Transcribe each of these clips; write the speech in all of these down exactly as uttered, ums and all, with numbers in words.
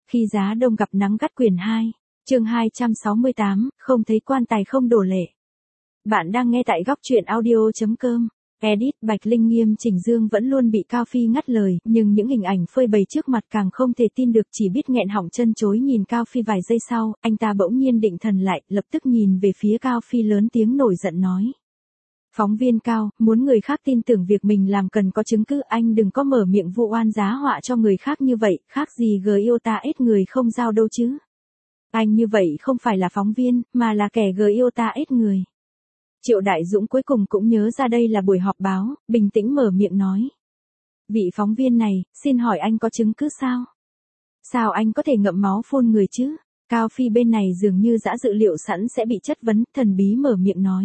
Khi giá đông gặp nắng gắt quyển hai, chương hai trăm sáu mươi tám, không thấy quan tài không đổ lệ. Bạn đang nghe tại góc truyện audio.com. Edit Bạch Linh Nghiêm Chỉnh Dương vẫn luôn bị Cao Phi ngắt lời, nhưng những hình ảnh phơi bày trước mặt càng không thể tin được, chỉ biết nghẹn họng chân chối nhìn Cao Phi. Vài giây sau, anh ta bỗng nhiên định thần lại, lập tức nhìn về phía Cao Phi lớn tiếng nổi giận nói. Phóng viên Cao, muốn người khác tin tưởng việc mình làm cần có chứng cứ, anh đừng có mở miệng vu oan giá họa cho người khác như vậy, khác gì gờ yêu ta ết người không giao đâu chứ. Anh như vậy không phải là phóng viên, mà là kẻ gờ yêu ta ết người. Triệu Đại Dũng cuối cùng cũng nhớ ra đây là buổi họp báo, bình tĩnh mở miệng nói. Vị phóng viên này, xin hỏi anh có chứng cứ sao? Sao anh có thể ngậm máu phun người chứ? Cao Phi bên này dường như đã dự liệu sẵn sẽ bị chất vấn, thần bí mở miệng nói.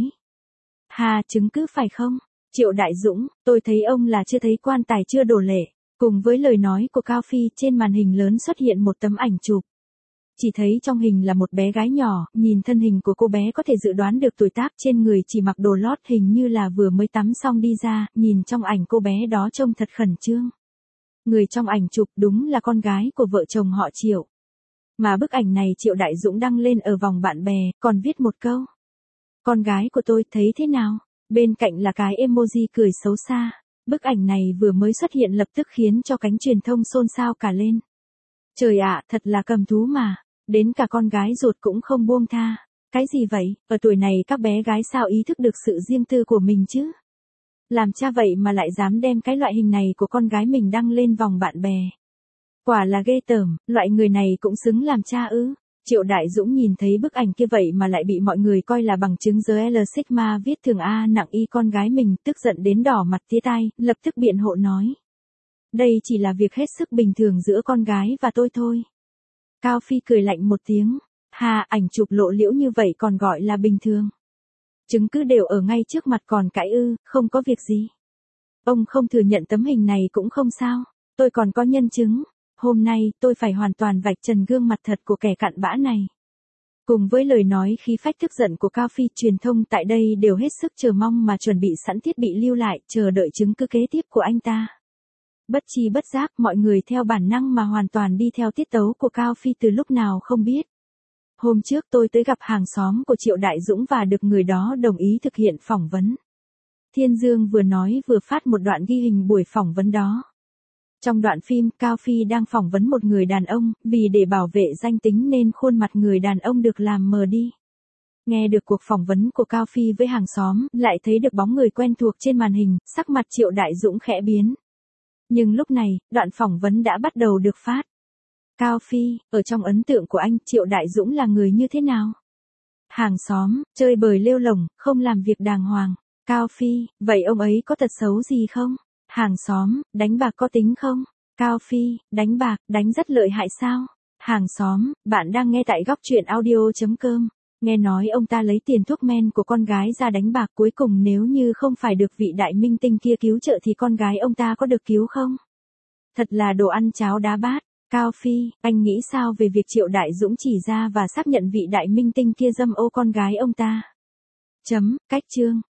Hà, chứng cứ phải không? Triệu Đại Dũng, tôi thấy ông là chưa thấy quan tài chưa đổ lệ. Cùng với lời nói của Cao Phi, trên màn hình lớn xuất hiện một tấm ảnh chụp. Chỉ thấy trong hình là một bé gái nhỏ, nhìn thân hình của cô bé có thể dự đoán được tuổi tác, trên người chỉ mặc đồ lót, hình như là vừa mới tắm xong đi ra, nhìn trong ảnh cô bé đó trông thật khẩn trương. Người trong ảnh chụp đúng là con gái của vợ chồng họ Triệu. Mà bức ảnh này Triệu Đại Dũng đăng lên ở vòng bạn bè, còn viết một câu. Con gái của tôi thấy thế nào? Bên cạnh là cái emoji cười xấu xa. Bức ảnh này vừa mới xuất hiện lập tức khiến cho cánh truyền thông xôn xao cả lên. Trời ạ, thật là cầm thú mà. Đến cả con gái ruột cũng không buông tha. Cái gì vậy? Ở tuổi này các bé gái sao ý thức được sự riêng tư của mình chứ? Làm cha vậy mà lại dám đem cái loại hình này của con gái mình đăng lên vòng bạn bè. Quả là ghê tởm, loại người này cũng xứng làm cha ư? Triệu Đại Dũng nhìn thấy bức ảnh kia vậy mà lại bị mọi người coi là bằng chứng giới L Sigma viết thường A nặng y con gái mình, tức giận đến đỏ mặt tía tai, lập tức biện hộ nói. Đây chỉ là việc hết sức bình thường giữa con gái và tôi thôi. Cao Phi cười lạnh một tiếng. Hà, ảnh chụp lộ liễu như vậy còn gọi là bình thường. Chứng cứ đều ở ngay trước mặt còn cãi ư, không có việc gì. Ông không thừa nhận tấm hình này cũng không sao. Tôi còn có nhân chứng. Hôm nay, tôi phải hoàn toàn vạch trần gương mặt thật của kẻ cặn bã này. Cùng với lời nói khí phách tức giận của Cao Phi, truyền thông tại đây đều hết sức chờ mong mà chuẩn bị sẵn thiết bị lưu lại, chờ đợi chứng cứ kế tiếp của anh ta. Bất chi bất giác, mọi người theo bản năng mà hoàn toàn đi theo tiết tấu của Cao Phi từ lúc nào không biết. Hôm trước tôi tới gặp hàng xóm của Triệu Đại Dũng và được người đó đồng ý thực hiện phỏng vấn. Thiên Dương vừa nói vừa phát một đoạn ghi hình buổi phỏng vấn đó. Trong đoạn phim, Cao Phi đang phỏng vấn một người đàn ông, vì để bảo vệ danh tính nên khuôn mặt người đàn ông được làm mờ đi. Nghe được cuộc phỏng vấn của Cao Phi với hàng xóm, lại thấy được bóng người quen thuộc trên màn hình, sắc mặt Triệu Đại Dũng khẽ biến. Nhưng lúc này, đoạn phỏng vấn đã bắt đầu được phát. Cao Phi, ở trong ấn tượng của anh, Triệu Đại Dũng là người như thế nào? Hàng xóm, chơi bời lêu lổng, không làm việc đàng hoàng. Cao Phi, vậy ông ấy có tật xấu gì không? Hàng xóm, đánh bạc có tính không? Cao Phi, đánh bạc, đánh rất lợi hại sao? Hàng xóm, bạn đang nghe tại góc truyện audio.com. Nghe nói ông ta lấy tiền thuốc men của con gái ra đánh bạc, cuối cùng nếu như không phải được vị đại minh tinh kia cứu trợ thì con gái ông ta có được cứu không? Thật là đồ ăn cháo đá bát. Cao Phi, anh nghĩ sao về việc Triệu Đại Dũng chỉ ra và xác nhận vị đại minh tinh kia dâm ô con gái ông ta? Chấm, cách chương.